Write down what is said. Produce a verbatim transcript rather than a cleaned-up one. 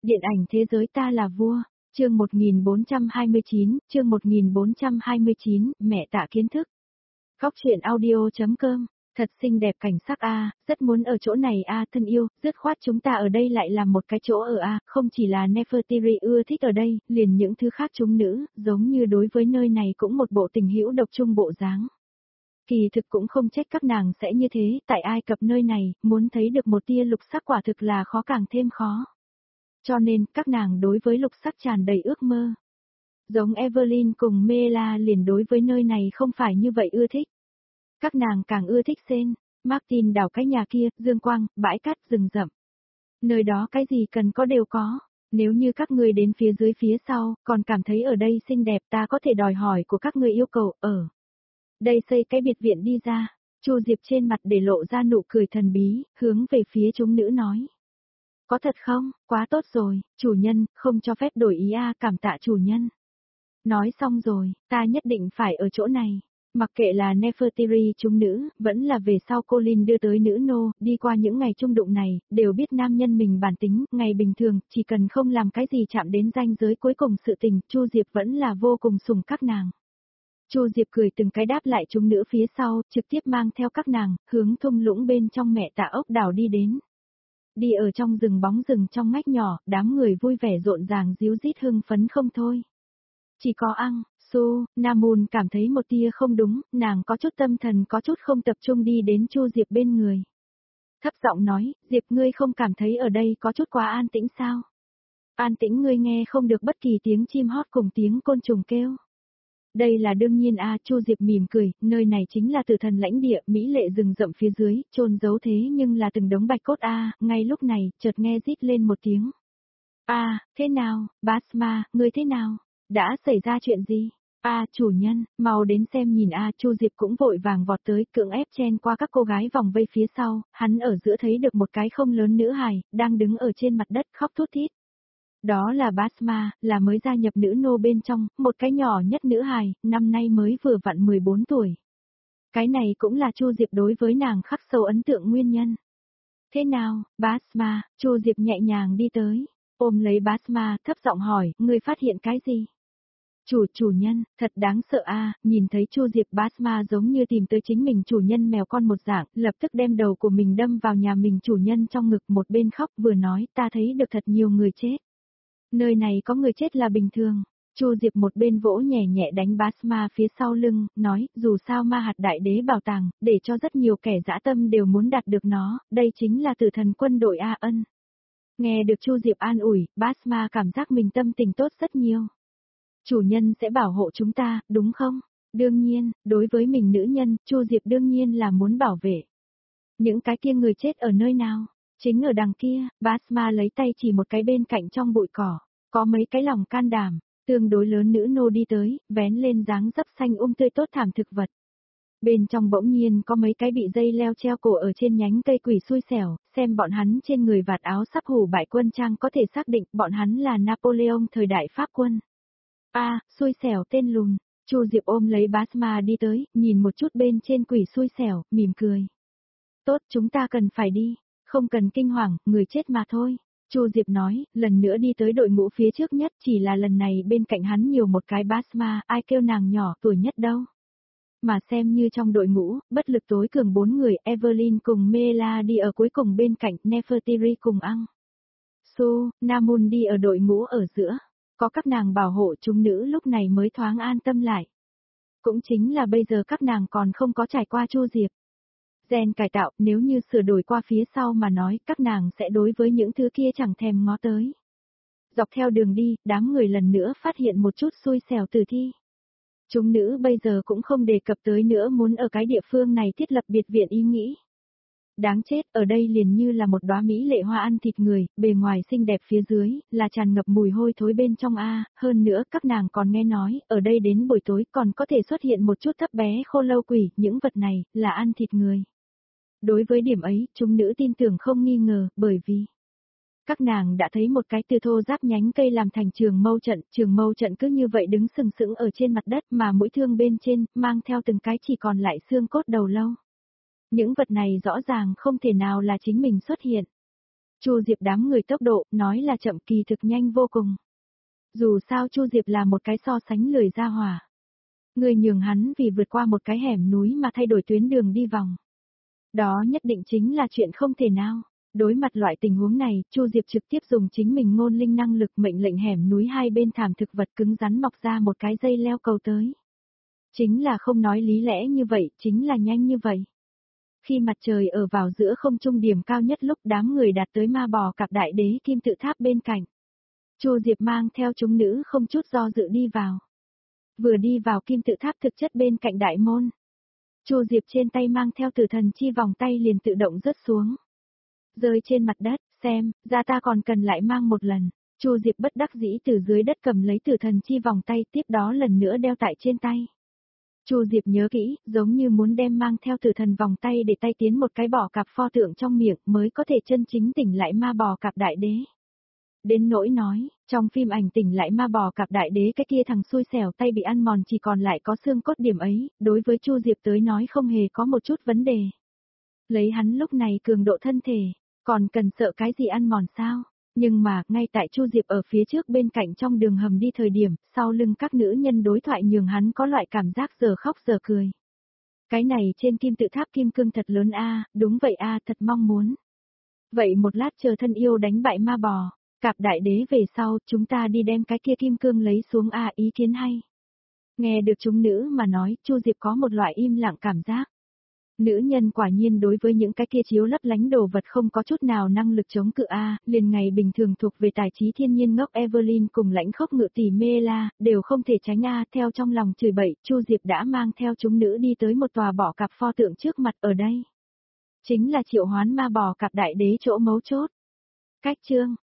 Điện ảnh thế giới ta là vua, chương một nghìn bốn trăm hai mươi chín, chương một nghìn bốn trăm hai mươi chín, mẹ tạ kiến thức. Góc truyện audio.com, thật xinh đẹp cảnh sắc a, rất muốn ở chỗ này a, thân yêu, dứt khoát chúng ta ở đây lại làm một cái chỗ ở a, không chỉ là Nefertiti ưa thích ở đây, liền những thứ khác chúng nữ, giống như đối với nơi này cũng một bộ tình hữu độc trung bộ dáng. Kỳ thực cũng không trách các nàng sẽ như thế, tại Ai Cập nơi này, muốn thấy được một tia lục sắc quả thực là khó càng thêm khó. Cho nên, các nàng đối với lục sắc tràn đầy ước mơ. Giống Evelyn cùng Mela liền đối với nơi này không phải như vậy ưa thích. Các nàng càng ưa thích Sen, Martin đảo cái nhà kia, dương quang, bãi cát, rừng rậm. Nơi đó cái gì cần có đều có. Nếu như các ngươi đến phía dưới phía sau, còn cảm thấy ở đây xinh đẹp ta có thể đòi hỏi của các ngươi yêu cầu, ở đây xây cái biệt viện đi ra. Chu Diệp trên mặt để lộ ra nụ cười thần bí, hướng về phía chúng nữ nói. Có thật không? Quá tốt rồi, chủ nhân, không cho phép đổi ý a, cảm tạ chủ nhân. Nói xong rồi, ta nhất định phải ở chỗ này. Mặc kệ là Nefertiti chúng nữ, vẫn là về sau cô Linh đưa tới nữ nô, đi qua những ngày trung đụng này, đều biết nam nhân mình bản tính, ngày bình thường, chỉ cần không làm cái gì chạm đến ranh giới cuối cùng sự tình, Chu Diệp vẫn là vô cùng sủng các nàng. Chu Diệp cười từng cái đáp lại chúng nữ phía sau, trực tiếp mang theo các nàng, hướng thung lũng bên trong mẹ tạ ốc đảo đi đến. Đi ở trong rừng bóng rừng trong ngách nhỏ, đám người vui vẻ rộn ràng díu dít hưng phấn không thôi. Chỉ có Ang, Su, Namun cảm thấy một tia không đúng, nàng có chút tâm thần có chút không tập trung đi đến Chu Diệp bên người. Thấp giọng nói, Diệp ngươi không cảm thấy ở đây có chút quá an tĩnh sao? An tĩnh ngươi nghe không được bất kỳ tiếng chim hót cùng tiếng côn trùng kêu. Đây là đương nhiên a, Chu Diệp mỉm cười, nơi này chính là tử thần lãnh địa, mỹ lệ rừng rậm phía dưới, chôn giấu thế nhưng là từng đống bạch cốt a, ngay lúc này, chợt nghe rít lên một tiếng. A, thế nào, Basma, ngươi thế nào? Đã xảy ra chuyện gì? A, chủ nhân, mau đến xem nhìn a, Chu Diệp cũng vội vàng vọt tới, cưỡng ép chen qua các cô gái vòng vây phía sau, hắn ở giữa thấy được một cái không lớn nữ hài, đang đứng ở trên mặt đất khóc thút thít. Đó là Basma, là mới gia nhập nữ nô bên trong, một cái nhỏ nhất nữ hài, năm nay mới vừa vặn mười bốn tuổi. Cái này cũng là Chu Diệp đối với nàng khắc sâu ấn tượng nguyên nhân. Thế nào, Basma, Chu Diệp nhẹ nhàng đi tới, ôm lấy Basma, thấp giọng hỏi, ngươi phát hiện cái gì? Chủ chủ nhân, thật đáng sợ a, nhìn thấy Chu Diệp Basma giống như tìm tới chính mình chủ nhân mèo con một dạng, lập tức đem đầu của mình đâm vào nhà mình chủ nhân trong ngực một bên khóc vừa nói ta thấy được thật nhiều người chết. Nơi này có người chết là bình thường. Chu Diệp một bên vỗ nhẹ nhẹ đánh Basma phía sau lưng, nói, dù sao ma hạt đại đế bảo tàng, để cho rất nhiều kẻ dã tâm đều muốn đạt được nó, đây chính là tử thần quân đội A Ân. Nghe được Chu Diệp an ủi, Basma cảm giác mình tâm tình tốt rất nhiều. Chủ nhân sẽ bảo hộ chúng ta, đúng không? Đương nhiên, đối với mình nữ nhân, Chu Diệp đương nhiên là muốn bảo vệ. Những cái kia người chết ở nơi nào? Chính ở đằng kia, Basma lấy tay chỉ một cái bên cạnh trong bụi cỏ, có mấy cái lòng can đảm, tương đối lớn nữ nô đi tới, vén lên dáng dấp xanh um tươi tốt thảm thực vật. Bên trong bỗng nhiên có mấy cái bị dây leo treo cổ ở trên nhánh cây quỷ xui xẻo, xem bọn hắn trên người vạt áo sắp hủ bại quân trang có thể xác định bọn hắn là Napoleon thời đại Pháp quân. A, xui xẻo tên lùn, Chu Diệp ôm lấy Basma đi tới, nhìn một chút bên trên quỷ xui xẻo, mỉm cười. Tốt, chúng ta cần phải đi. Không cần kinh hoàng, người chết mà thôi. Chu Diệp nói, lần nữa đi tới đội ngũ phía trước nhất, chỉ là lần này bên cạnh hắn nhiều một cái Basma, ai kêu nàng nhỏ tuổi nhất đâu. Mà xem như trong đội ngũ, bất lực tối cường bốn người, Evelyn cùng Mela đi ở cuối cùng bên cạnh, Nefertiti cùng Ang. Su, Namun đi ở đội ngũ ở giữa, có các nàng bảo hộ chúng nữ lúc này mới thoáng an tâm lại. Cũng chính là bây giờ các nàng còn không có trải qua Chu Diệp. Gen cải tạo, nếu như sửa đổi qua phía sau mà nói, các nàng sẽ đối với những thứ kia chẳng thèm ngó tới. Dọc theo đường đi, đám người lần nữa phát hiện một chút xui xẻo tử thi. Chúng nữ bây giờ cũng không đề cập tới nữa muốn ở cái địa phương này thiết lập biệt viện ý nghĩ. Đáng chết, ở đây liền như là một đóa mỹ lệ hoa ăn thịt người, bề ngoài xinh đẹp phía dưới, là tràn ngập mùi hôi thối bên trong a, hơn nữa các nàng còn nghe nói, ở đây đến buổi tối còn có thể xuất hiện một chút thấp bé khô lâu quỷ, những vật này, là ăn thịt người. Đối với điểm ấy, chúng nữ tin tưởng không nghi ngờ, bởi vì các nàng đã thấy một cái từ thô giáp nhánh cây làm thành trường mâu trận, trường mâu trận cứ như vậy đứng sừng sững ở trên mặt đất mà mũi thương bên trên, mang theo từng cái chỉ còn lại xương cốt đầu lâu. Những vật này rõ ràng không thể nào là chính mình xuất hiện. Chu Diệp đám người tốc độ, nói là chậm kỳ thực nhanh vô cùng. Dù sao Chu Diệp là một cái so sánh lười ra hỏa. Người nhường hắn vì vượt qua một cái hẻm núi mà thay đổi tuyến đường đi vòng. Đó nhất định chính là chuyện không thể nào. Đối mặt loại tình huống này, Chu Diệp trực tiếp dùng chính mình ngôn linh năng lực mệnh lệnh hẻm núi hai bên thảm thực vật cứng rắn mọc ra một cái dây leo cầu tới. Chính là không nói lý lẽ như vậy, chính là nhanh như vậy. Khi mặt trời ở vào giữa không trung điểm cao nhất lúc đám người đạt tới ma bò cặp đại đế kim tự tháp bên cạnh. Chu Diệp mang theo chúng nữ không chút do dự đi vào. Vừa đi vào kim tự tháp thực chất bên cạnh đại môn. Chu Diệp trên tay mang theo tử thần chi vòng tay liền tự động rớt xuống. Rơi trên mặt đất, xem, ra ta còn cần lại mang một lần. Chu Diệp bất đắc dĩ từ dưới đất cầm lấy tử thần chi vòng tay tiếp đó lần nữa đeo tại trên tay. Chu Diệp nhớ kỹ, giống như muốn đem mang theo tử thần vòng tay để tay tiến một cái bò cạp pho tượng trong miệng mới có thể chân chính tỉnh lại ma bò cạp đại đế. Đến nỗi nói, trong phim ảnh tỉnh lại ma bò cạp đại đế cái kia thằng xui xẻo tay bị ăn mòn chỉ còn lại có xương cốt điểm ấy, đối với Chu Diệp tới nói không hề có một chút vấn đề. Lấy hắn lúc này cường độ thân thể, còn cần sợ cái gì ăn mòn sao? Nhưng mà, ngay tại Chu Diệp ở phía trước bên cạnh trong đường hầm đi thời điểm, sau lưng các nữ nhân đối thoại nhường hắn có loại cảm giác giờ khóc giờ cười. Cái này trên kim tự tháp kim cương thật lớn a, đúng vậy a, thật mong muốn. Vậy một lát chờ thân yêu đánh bại ma bò, cạp đại đế về sau, chúng ta đi đem cái kia kim cương lấy xuống a, ý kiến hay. Nghe được chúng nữ mà nói, Chu Diệp có một loại im lặng cảm giác. Nữ nhân quả nhiên đối với những cái kia chiếu lấp lánh đồ vật không có chút nào năng lực chống cự a, liền ngày bình thường thuộc về tài trí thiên nhiên ngốc Evelyn cùng lãnh khốc ngự tỷ Mela, đều không thể tránh a, theo trong lòng chửi bậy, Chu Diệp đã mang theo chúng nữ đi tới một tòa bò cạp pho tượng trước mặt ở đây. Chính là triệu hoán ma bò cạp đại đế chỗ mấu chốt. Cách chương